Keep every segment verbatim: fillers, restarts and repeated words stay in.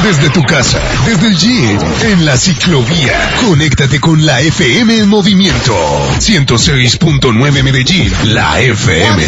Desde tu casa, desde el gym, en la ciclovía. Conéctate con la F M en movimiento. ciento seis punto nueve Medellín, la F M.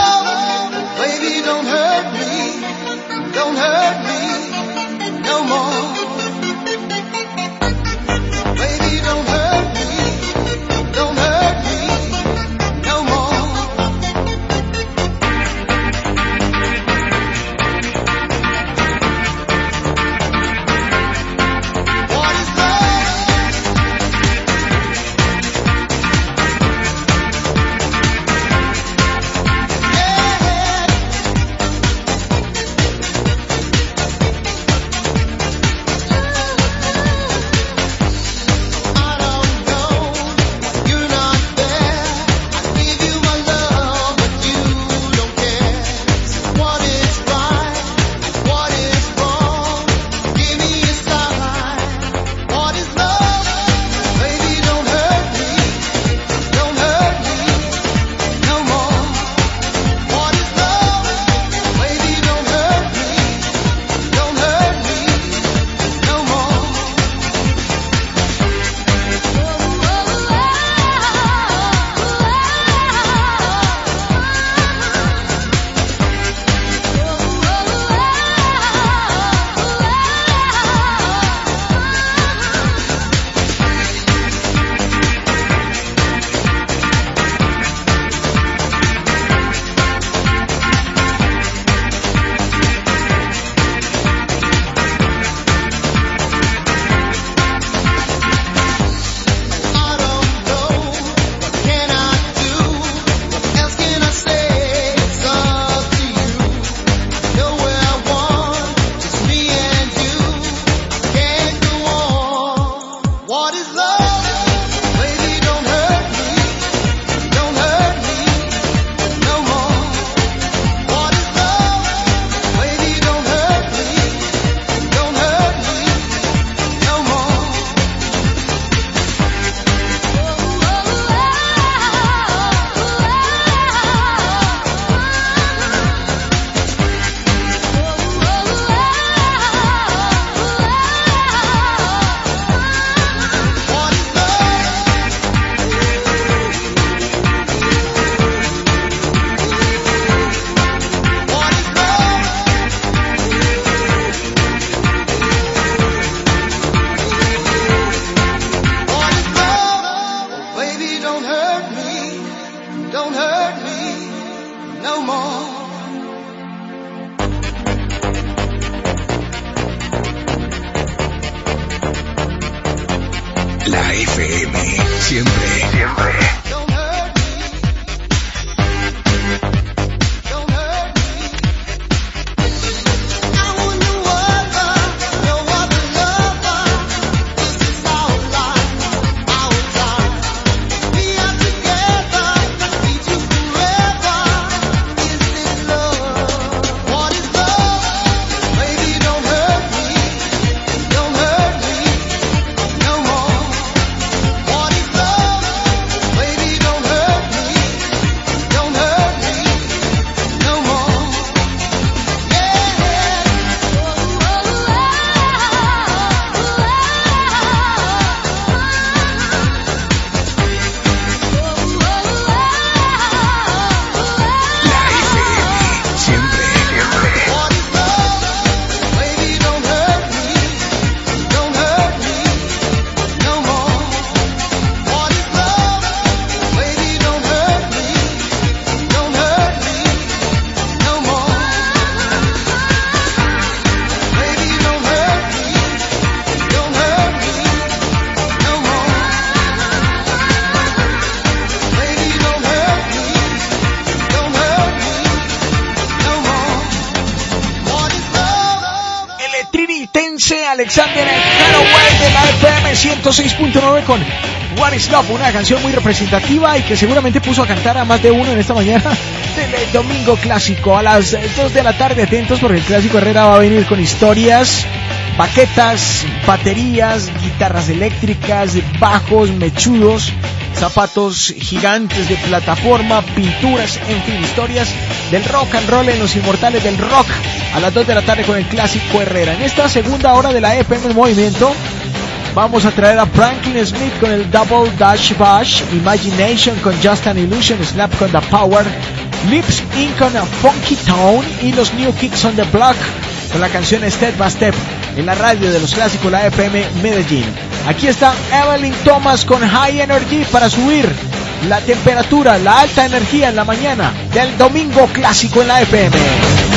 La F M, siempre, siempre. Alexander Haraway de la F M ciento seis punto nueve con What is Love, una canción muy representativa y que seguramente puso a cantar a más de uno en esta mañana del domingo clásico. A las dos de la tarde, atentos porque el Clásico Herrera va a venir con historias baquetas, baterías, guitarras eléctricas, bajos mechudos, zapatos gigantes de plataforma, pinturas, en fin, historias del rock and roll en los inmortales del rock. A las dos de la tarde con el clásico Herrera. En esta segunda hora de la F M en movimiento vamos a traer a Franklin Smith con el Double Dash Bash, Imagination con Just an Illusion, Slap con The Power, Lips Inc con a Funky Town y los New Kicks on the Block con la canción Step by Step en la radio de los clásicos, la F M Medellín. Aquí está Evelyn Thomas con High Energy para subir la temperatura, la alta energía en la mañana del domingo clásico en la F M.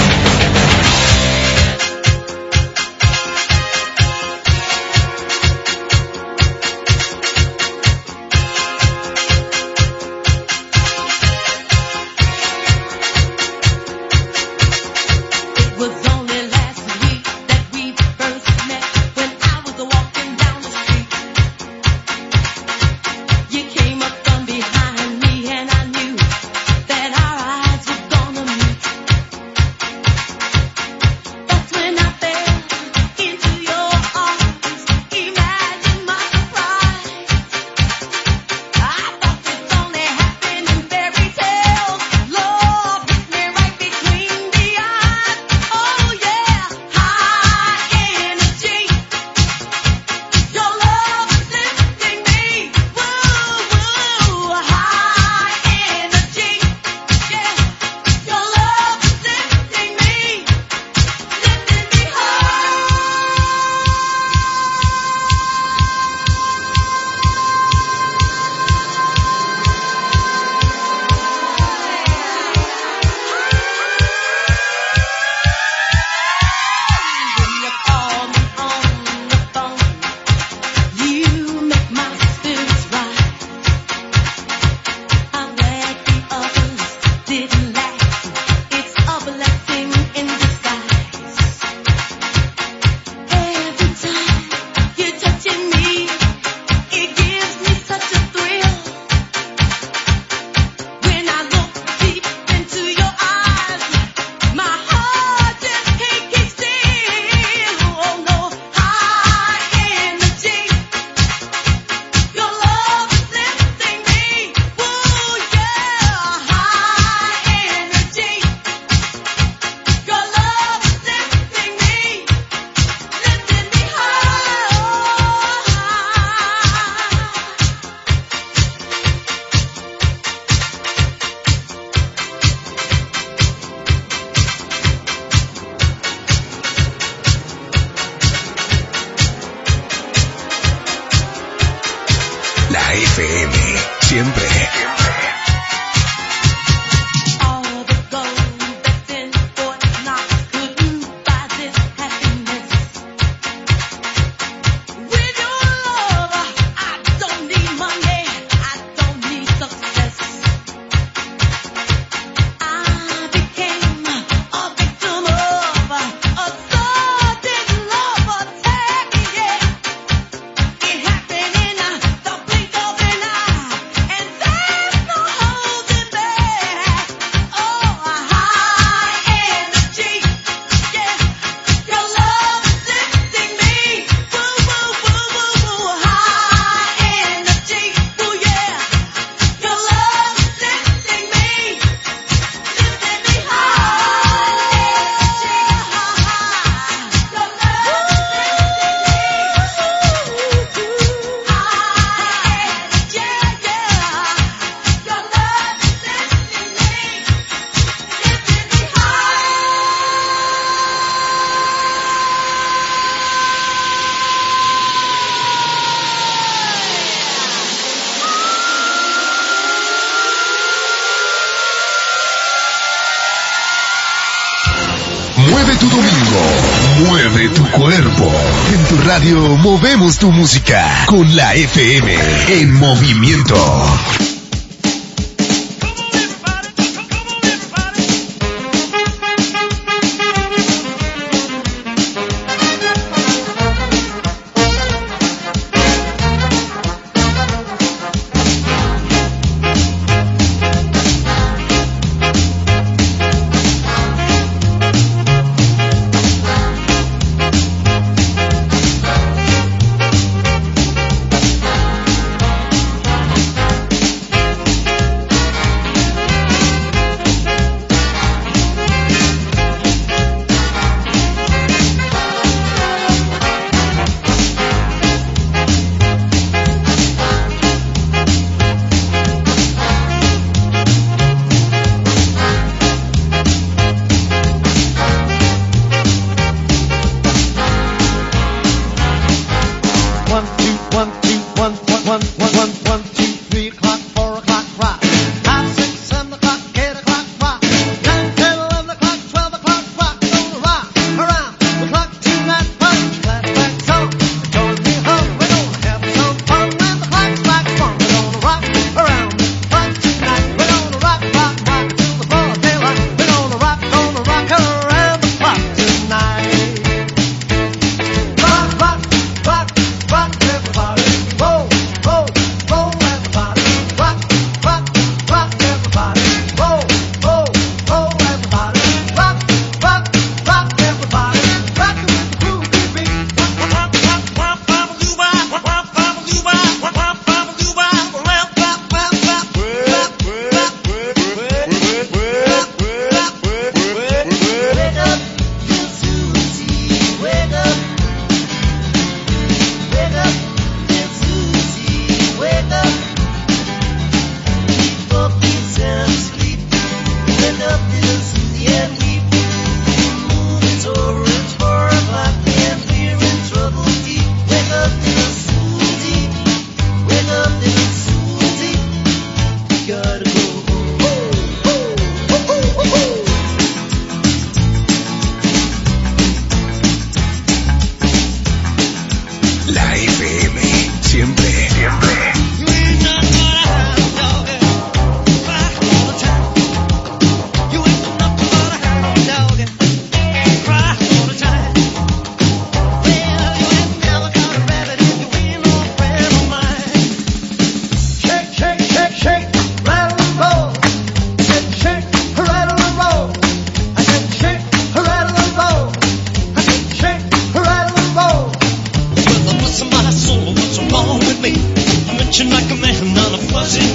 Mueve tu domingo, mueve tu cuerpo. En tu radio movemos tu música con la F M en movimiento.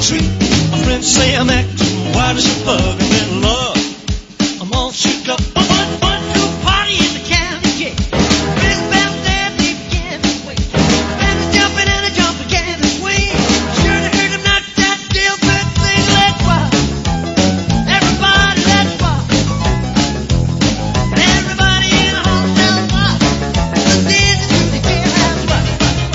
treat. My friends say I'm acting wild as a bug. I'm in love. I'm all shook up. One, one, two, party in the county jail. Big bell there, they began to wait. And a jumping and a jumping can to swing. Sure to heard him knock that deal, but sing, let's rock. Everybody, let's rock. Everybody in the hotel rock. This is the jailhouse rock.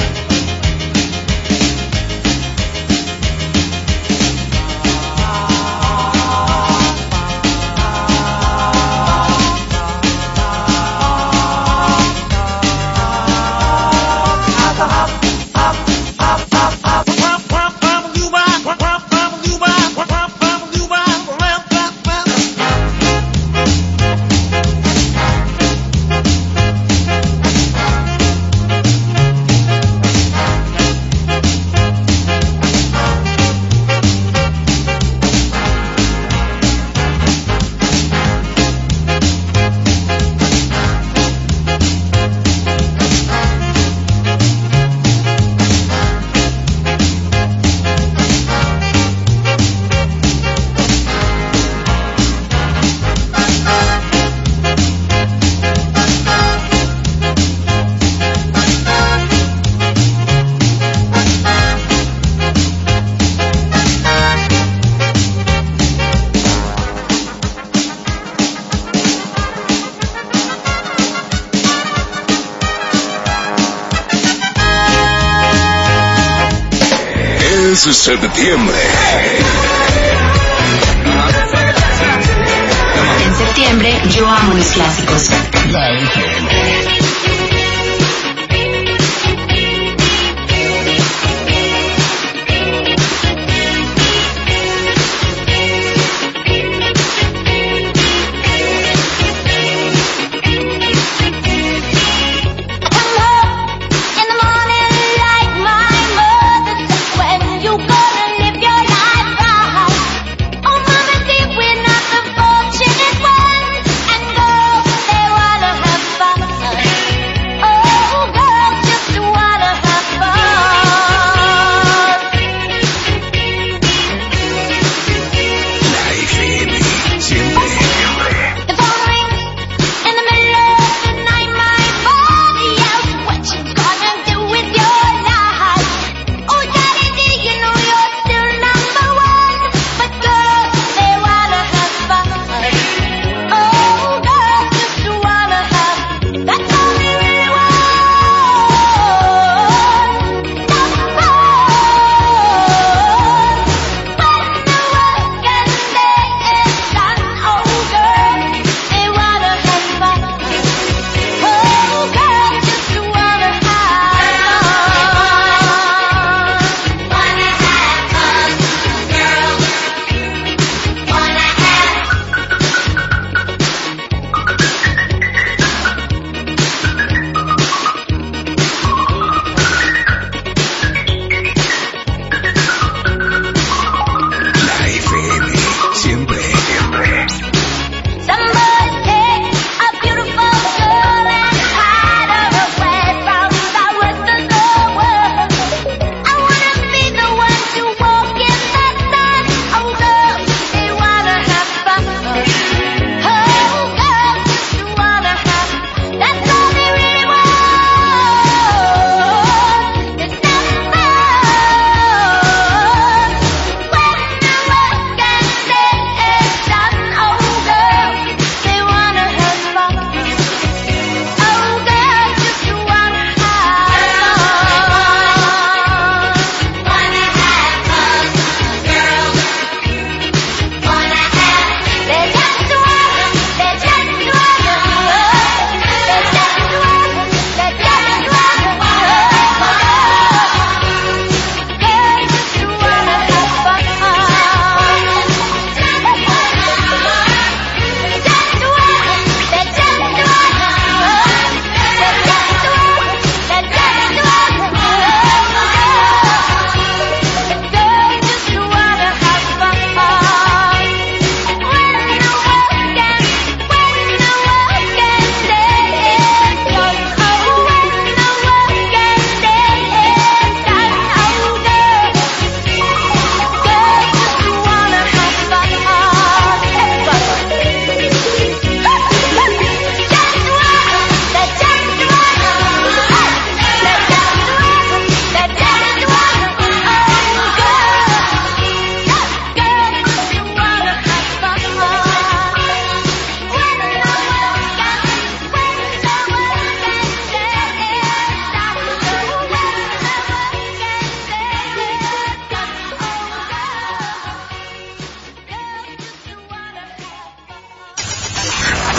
Septiembre. En septiembre yo amo los clásicos. La F M. We're not the fortunate ones, and girls, they wanna have fun.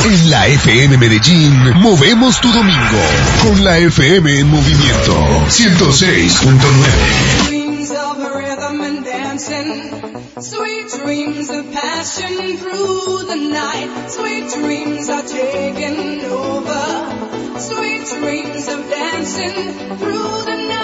En la F M Medellín, movemos tu domingo con la F M en movimiento ciento seis punto nueve. Dreams of rhythm and dancing, sweet dreams of passion through the night, sweet dreams are taking over, sweet dreams of dancing through the night.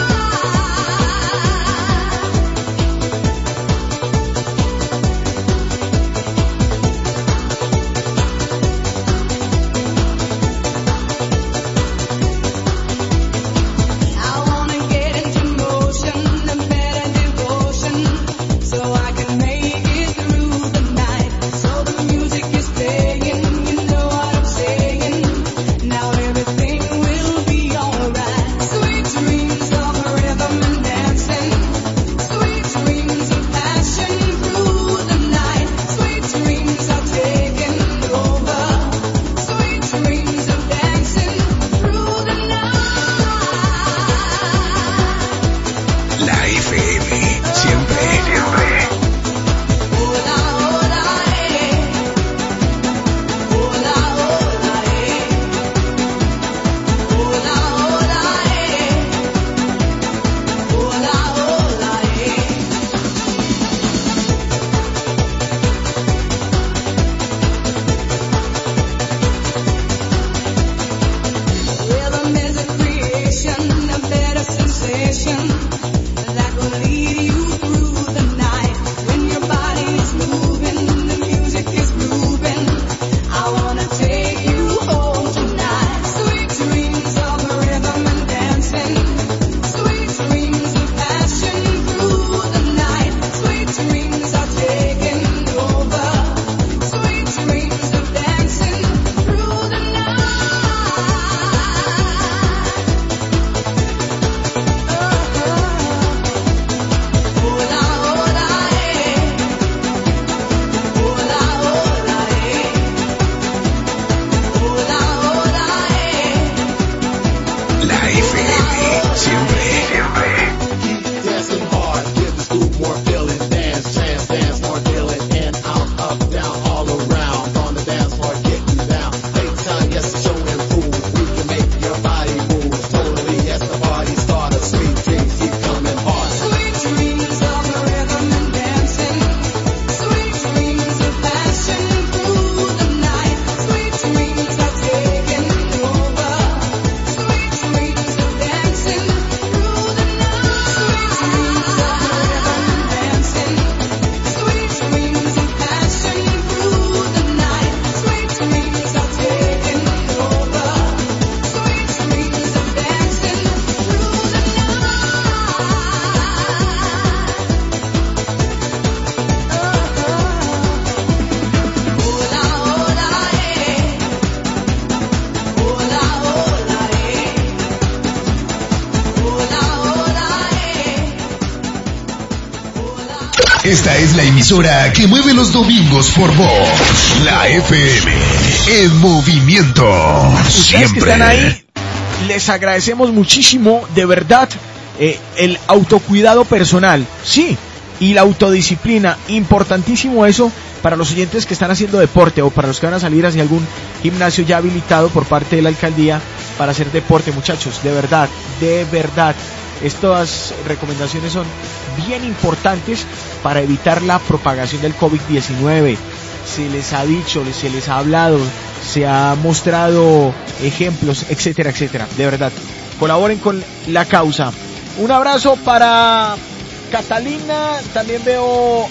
Esta es la emisora que mueve los domingos por vos. La F M en movimiento. Ustedes Siempre. que están ahí, les agradecemos muchísimo, de verdad, eh, el autocuidado personal. Sí, y la autodisciplina. Importantísimo eso para los oyentes que están haciendo deporte o para los que van a salir hacia algún gimnasio ya habilitado por parte de la alcaldía para hacer deporte, muchachos. De verdad, de verdad. Estas recomendaciones son bien importantes para evitar la propagación del COVID diecinueve. Se les ha dicho, se les ha hablado, se ha mostrado ejemplos, etcétera, etcétera. De verdad, colaboren con la causa. Un abrazo para Catalina, también veo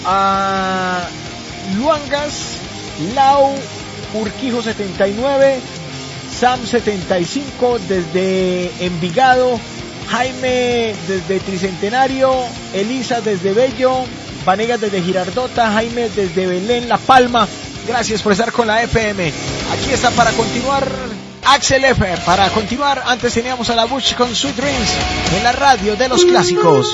a Luangas, Lau, Urquijo setenta y nueve, Sam setenta y cinco desde Envigado, Jaime desde Tricentenario, Elisa desde Bello, Vanegas desde Girardota, Jaime desde Belén, La Palma. Gracias por estar con la F M. Aquí está para continuar Axel F. Para continuar, antes teníamos a la Bush con Sweet Dreams en la radio de los clásicos.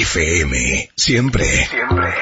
F M, siempre, siempre.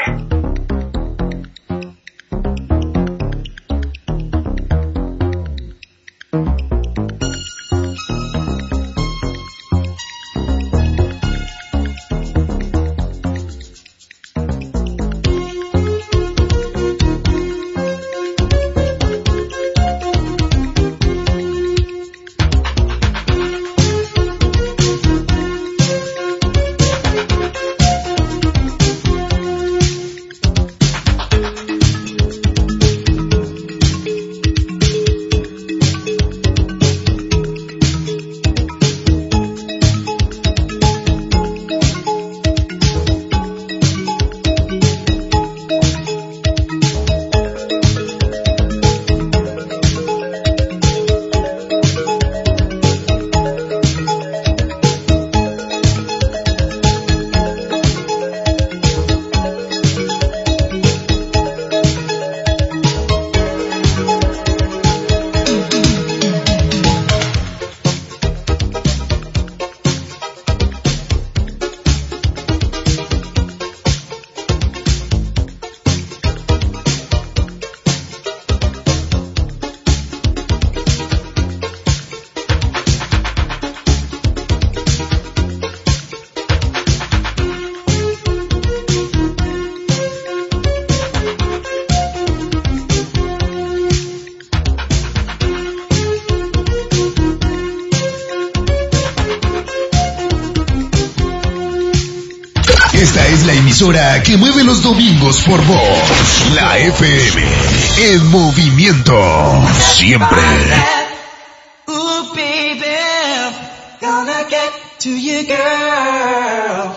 Emisora que mueve los domingos por vos. La F M en movimiento siempre. Ooh, baby, gonna get to you, girl.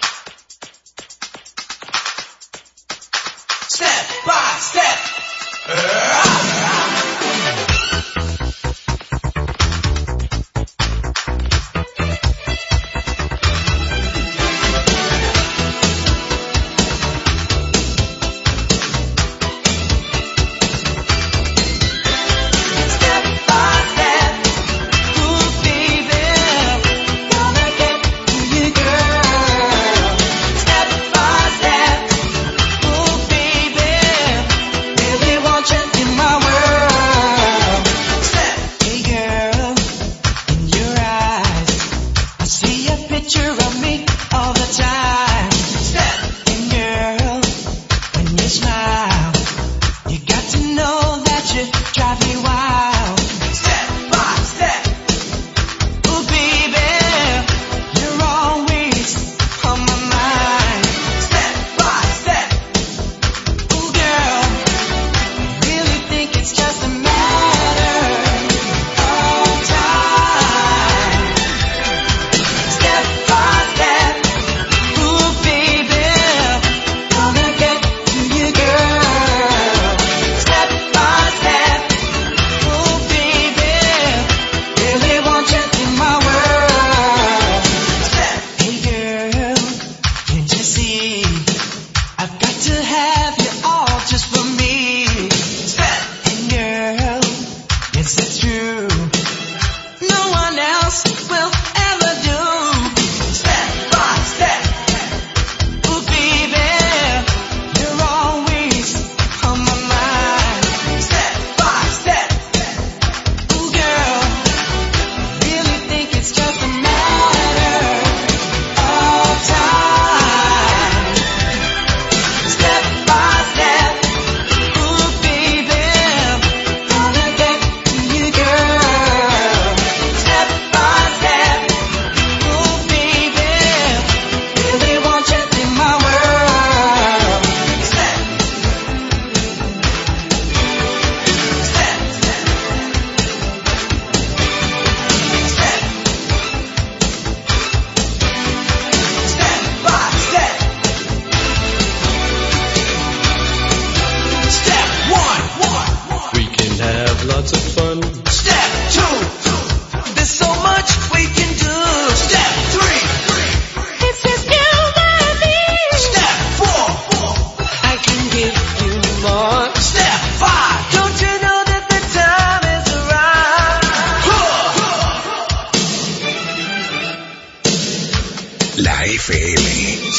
Step by step.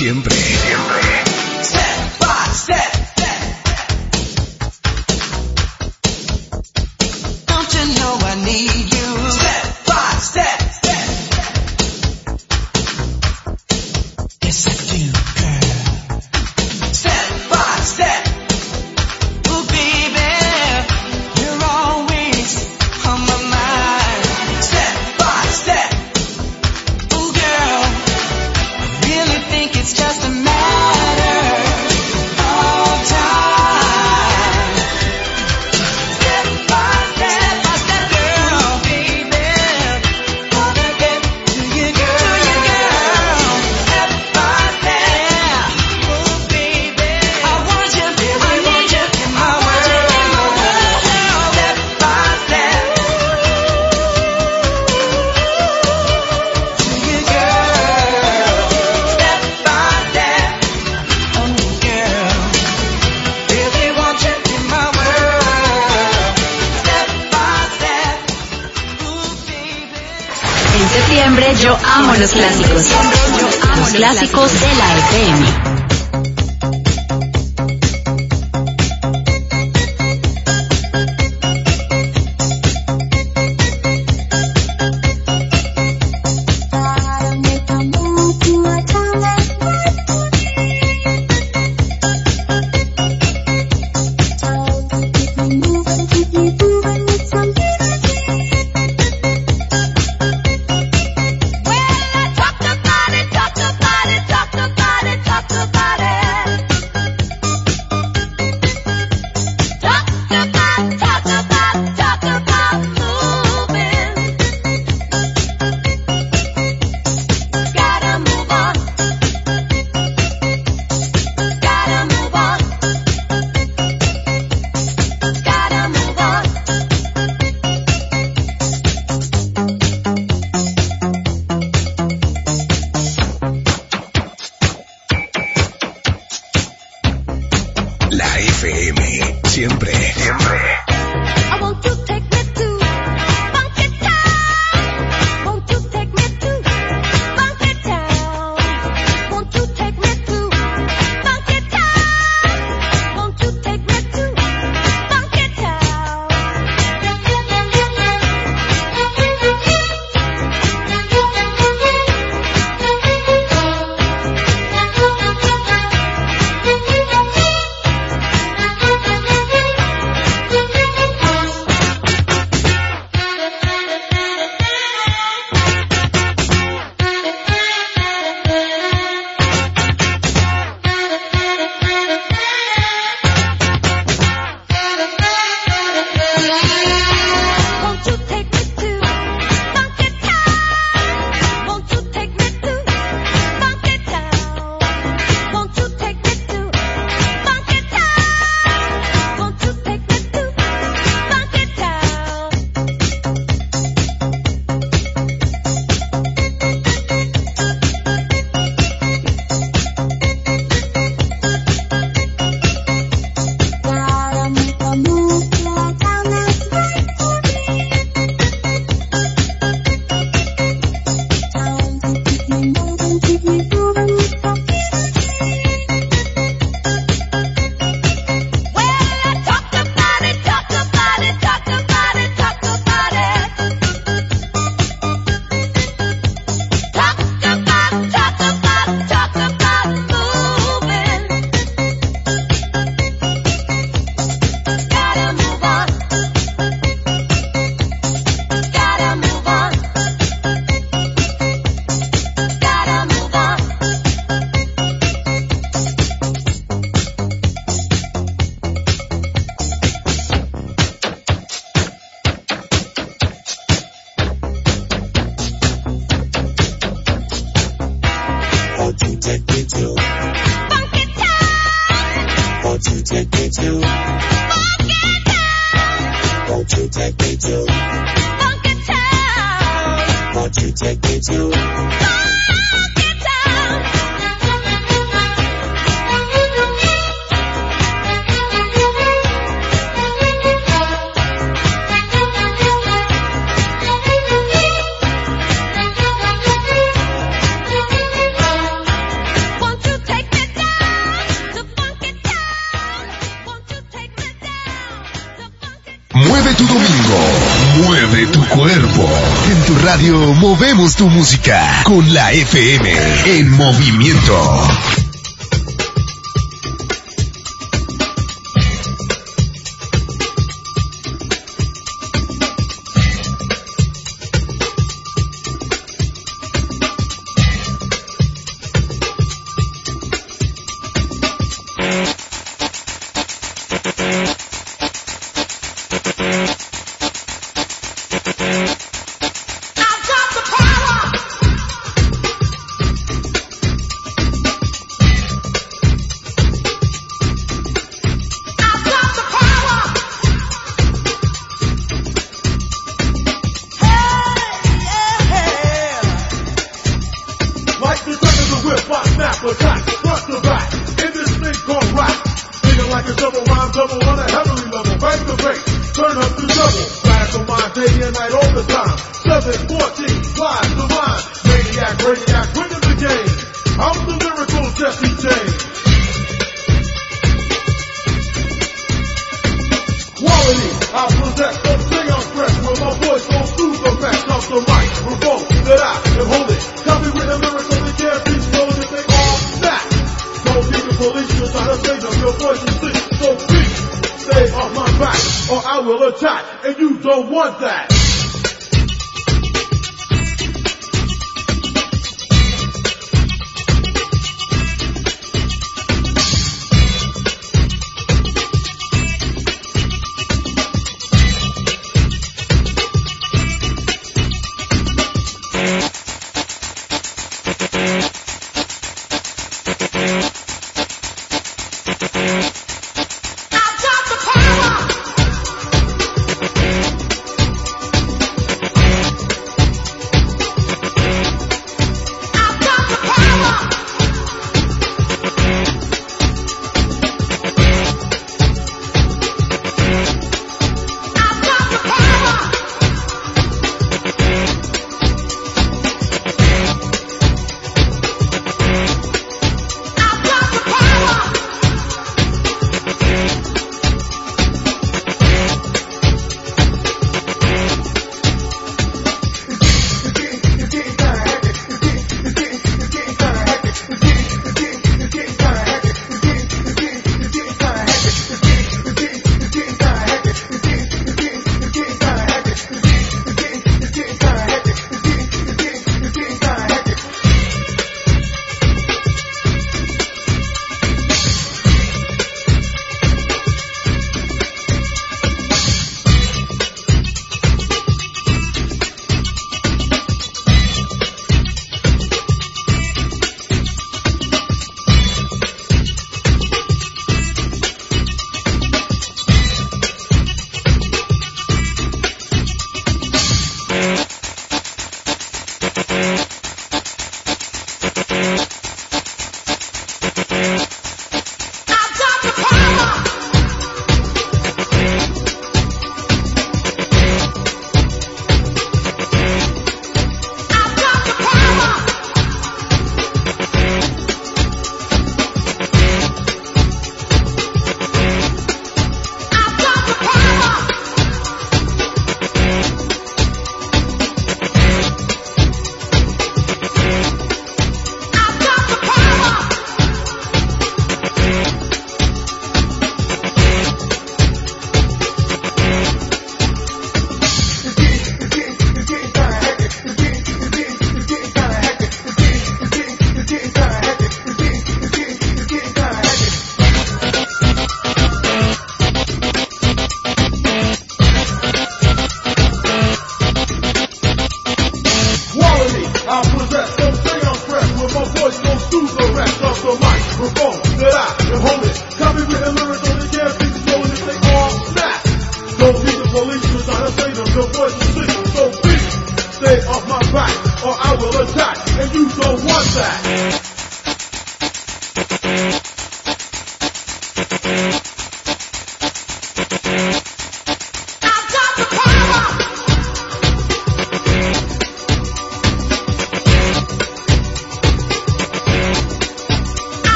siempre. Siempre. Step by step. Don't you know I need you? Step by step. Yes, I do, girl. Step by step. Oh, baby, you're always on my mind. Step by step. Oh, girl, I really think it's just a matter of time. Step by step, by step, girl, baby, wanna get to you, girl, to you, girl. Step by step, oh, baby, I want you, I need you in my world. Step by step, to you, girl. Step by step, oh, girl, really want you in my world. Step by step, oh, baby. En septiembre yo amo los clásicos. Los clásicos de la F M. Talk about it, talk about it, talk about it, talk about it. Want to Mueve tu domingo, mueve tu cuerpo. En tu radio movemos tu música con la F M en movimiento.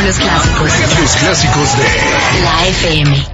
los clásicos. Los clásicos de La F M.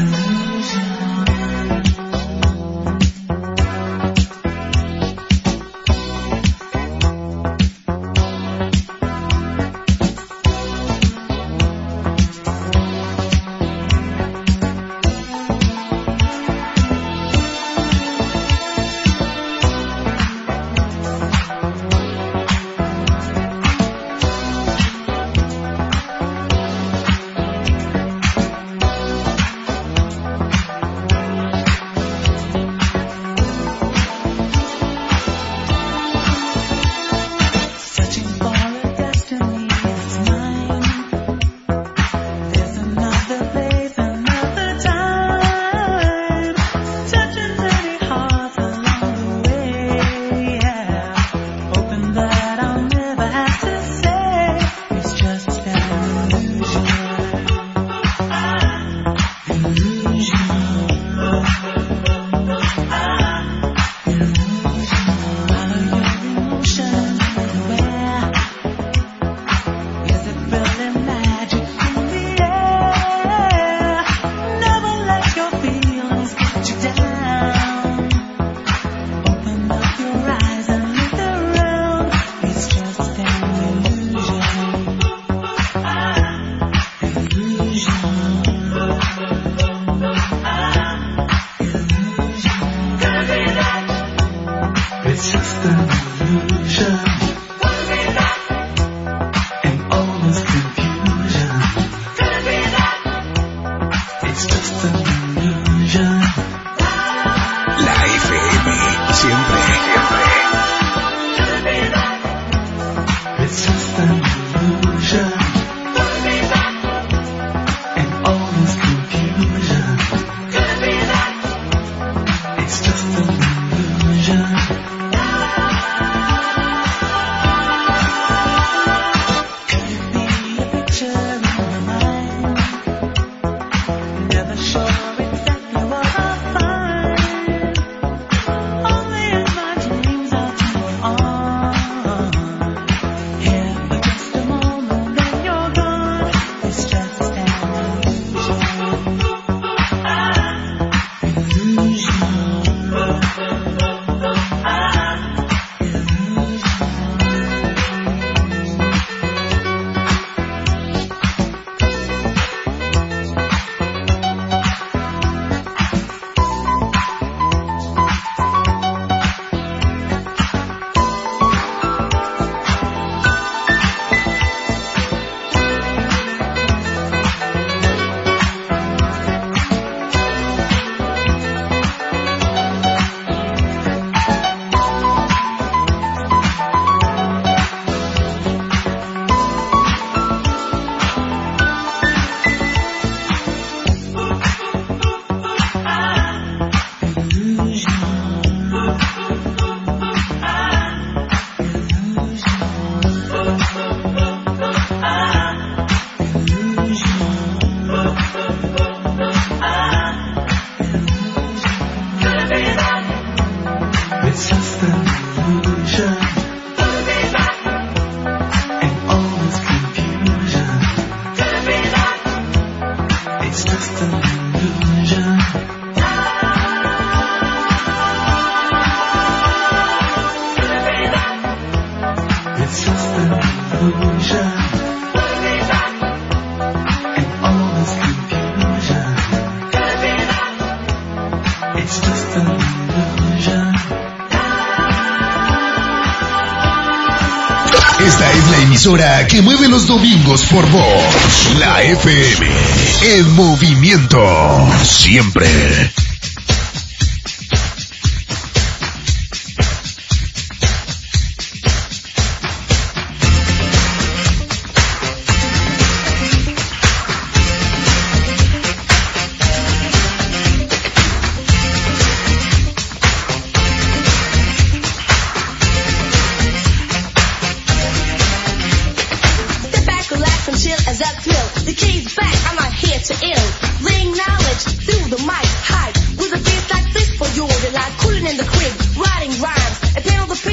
Esta es la emisora que mueve los domingos por vos. La F M. En movimiento. Siempre.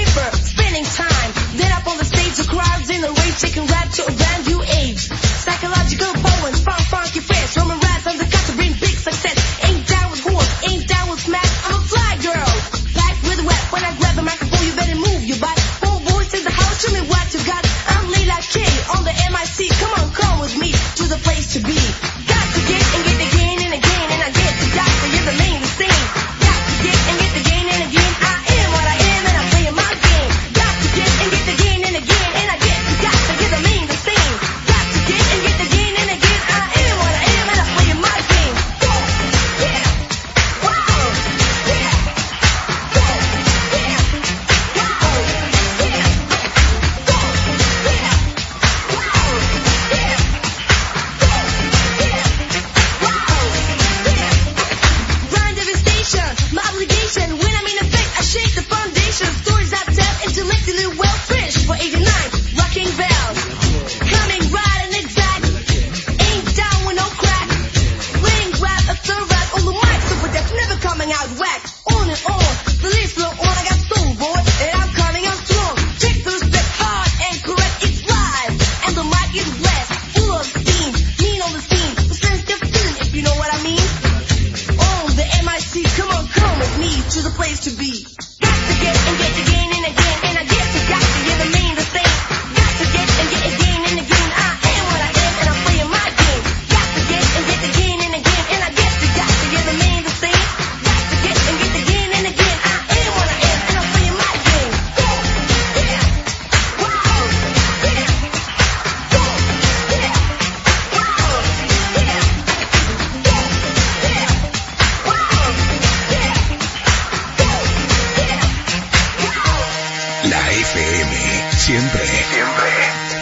Taking rap to a brand new age. Psychological place to be. Got to get and get again and again, and I get the doctor, you're the main thing. Got to get and get again and again, I am what I am and I'm playing my game. Got to get and get again and again, and I get the doctor, you're the main thing. Got to get and get again and again, I am what I am and I'm playing my game. Go, yeah, wow, yeah, go, yeah, wow, yeah, go, yeah, wow, yeah, go, yeah, wow, yeah. Grind every station, my obligation. When I'm in effect, I shake the foundation. Stories I tell, intellectually well fresh for eighty-nine, rocking bells. Coming right and exact, ain't down with no crack. Playing rap a third rap on the mic, super deaf, never coming out whack. On and on, the list flow on, I got soul boy, and I'm coming out strong. Check the step hard and correct, it's live, and the mic is blessed, full of steam, mean on the scene, the sense you're feeling, if you know what I mean. On the M I C, come on, come with me to the place to be. Got to get and get again and again, and I get to got to get the main the thing. Got to get and get again and again, I am what I am and I'm playing my game. Got to get and get again and again, and I get to got to get the main the thing. Got to get and get again and again, I am what I am and I'm playing my game. Go, yeah, wow, yeah, go, yeah, wow, yeah, go, yeah, wow, yeah, go, yeah, wow. La F M, siempre, siempre.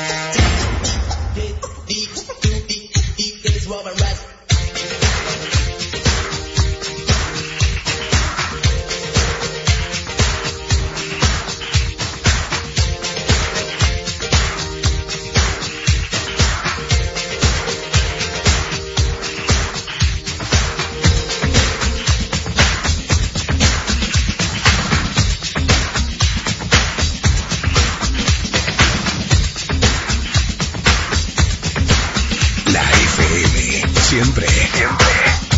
La F M, siempre, siempre.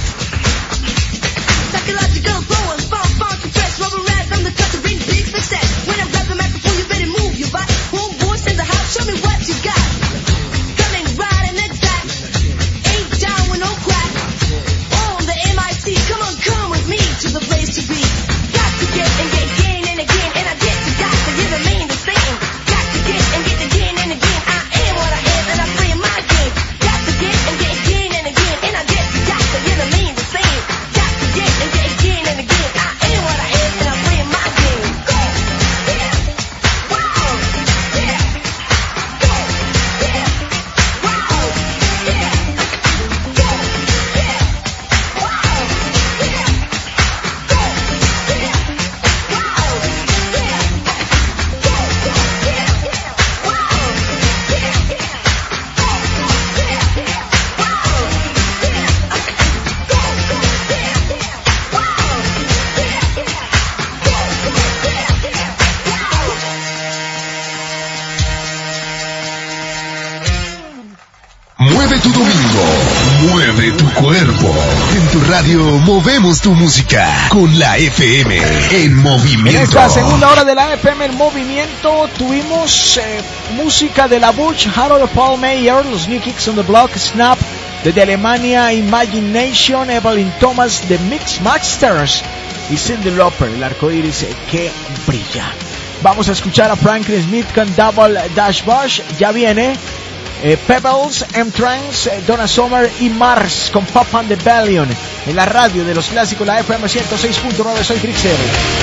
Psychological flowing, funk, funky, fresh, rubber rats, I'm the cut to bring big success. When I grab the microphone, you better move your body. Homeboys in the house, show me what you got. Coming right and exact, ain't down with no crack. On the M I C, come on, come with me to the place to be. Got to get and get again and again, and I get to got to get the main the thing. Got to get and get again and again, I am what I am and I'm playing my game. Got to get and get again and again, and I get to got to get the main the thing. Got to get and get again and again, I am what I am and I'm playing my game. Go, yeah, wow, yeah, go, yeah, wow, yeah, go, yeah, wow, yeah, go, yeah, wow, yeah, go, yeah, wow, Mueve tu domingo, mueve tu cuerpo. En tu radio movemos tu música con la F M en movimiento. En esta segunda hora de la F M en movimiento tuvimos eh, música de la Butch, Harold Paul Mayer, los New Kicks on the Block, Snap, desde Alemania, Imagination, Evelyn Thomas, The Mix Masters y Cyndi Lauper, el arco iris que brilla. Vamos a escuchar a Franklin Smith con Double Dash Bush, ya viene eh, Pebbles, M-Trance, eh, Donna Summer y Mars con Pop and the Bellion en la radio de los clásicos, la F M ciento seis punto nueve. Soy Trixer.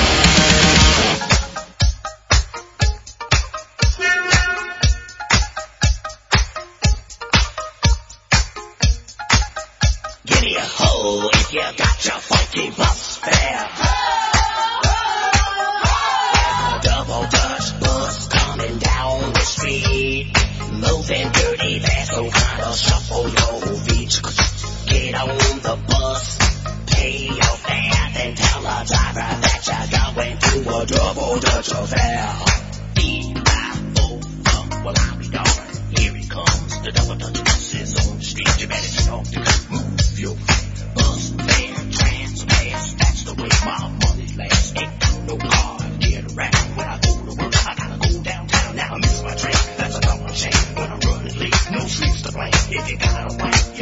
Give me a hoe if you got your funky bus fare. Double Dutch bus coming down the street, moving dirty, there's no kind of shuffle your feet. Get on the bus, pay your fare, then tell the driver that you're going to a double Dutch affair. B I O come, well I'll be darned, here it comes, the double Dutch bus is on the street, you better get off the cut, move your feet. Bus fare, trans-pass, that's the way my money lasts. Ain't got no car to get around. When I go to work, I gotta go downtown. Now I miss my train, that's a double shame. When I'm running late, no sleeps to blame. If you got a plan,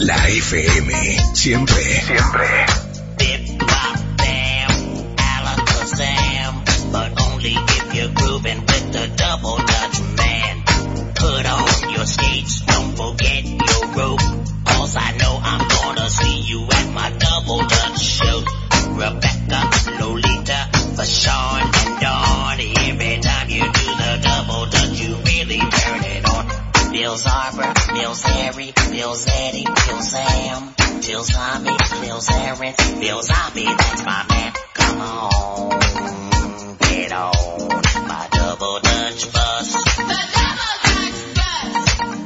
La F M, siempre, siempre. But only if you're grooving with the double Dutch man. Put on your skates, don't forget your rope. Cause I know I'm gonna see you at my double Dutch show. Rebecca, Lolita, Fashawn, and Dawn. Every time you do the double Dutch, you really turn it on. Bill's Arbor, Bill's Harry, Bill's Eddie, Bill's Sam, Bill's Zombie, Bill's Aaron, Bill's Zombie, that's my man. Come on. Get on my double Dutch bus. The double Dutch bus.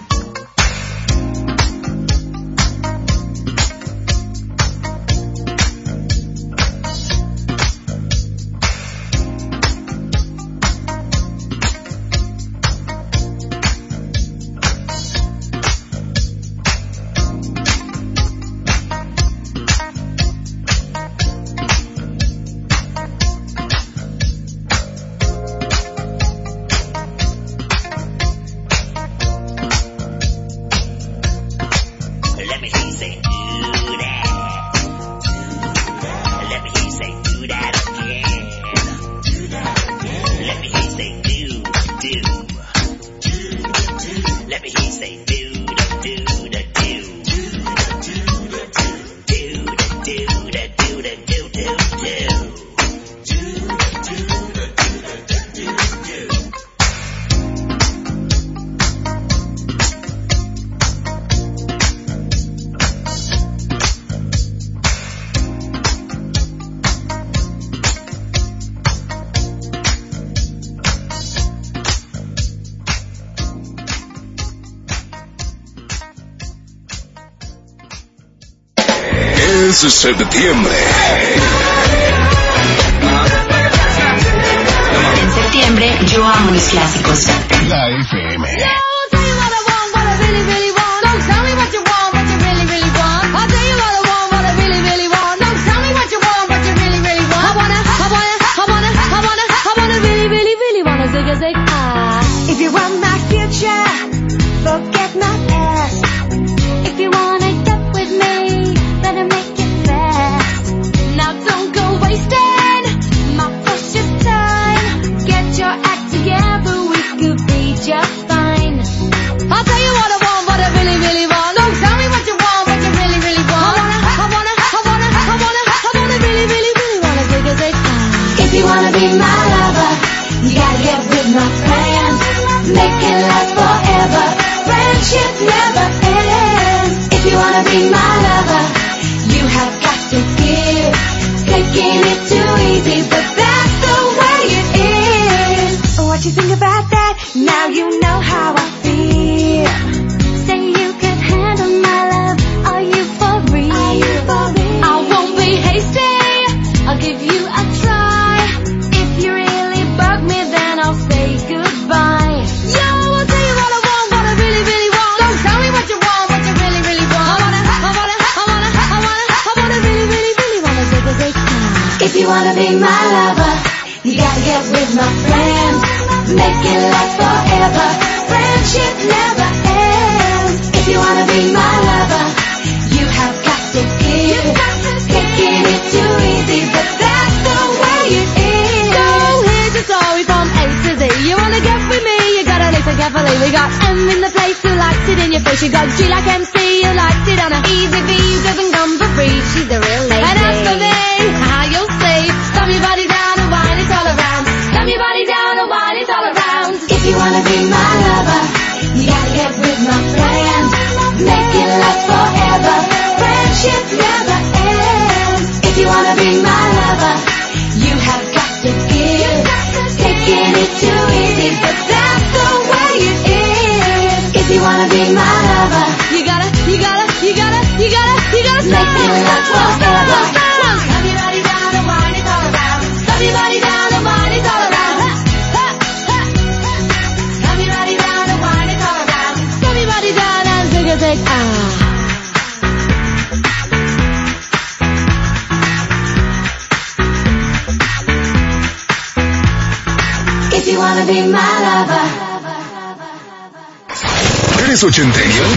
Es septiembre. En septiembre, yo amo los clásicos. La F M. If you want my future, forget my past. If you wanna get with me, better make it fast. Now don't go wasting my precious time. Get your act together, we could be just fine. I'll tell you what I want, what I really, really want. Don't tell me what you want, what you really, really want. I wanna, I wanna, I wanna, I wanna, I wanna really, really, really wanna take a take time. If you wanna be my lover, you gotta get with my plans. Make it last forever. Friendship never ends. If you wanna be my lover, you have got to give. Taking it too easy, but that's the way it is. What you think about that? Now you know how I feel. Say you can handle my love. Are you for real? Are you for real? I won't be hasty. I'll give you a try. If you really bug me, then I'll say goodbye. Yo, I'll tell you what I want, what I really, really want. Don't tell me what you want, what you really, really want. I wanna, I wanna, I wanna, I wanna, I wanna really, really, really wanna take a great time. If you wanna be my lover, you gotta get with my friends. Make it last forever. Friendship never ends. If you wanna be my lover, you have got to give. Taking it too easy, but that's the way it is. So here's your story from A to Z. You wanna get with me, you gotta listen carefully. We got M in the place who likes it in your face. You got G like M C who likes it on a easy V who doesn't come for free. She's a real lady. And as for me, how you'll see. Stomp your body down and wine it all around. Stomp your body down and wine it all around. If you wanna be my lover, you gotta get with my plans. Make it last forever. Friendship never ends. If you wanna be my lover, you have got to give. Taking it too easy, but that's the way it is. If you wanna be my lover, you gotta, you gotta, you gotta, you gotta, you gotta make it last forever. Stomp your body down and wine it all around. Stomp your body down and wine it all around. Stomp your body down and wine it all around. Stomp your body down and take a take. Ah. If you wanna be my lover. ¿Eres ochentero?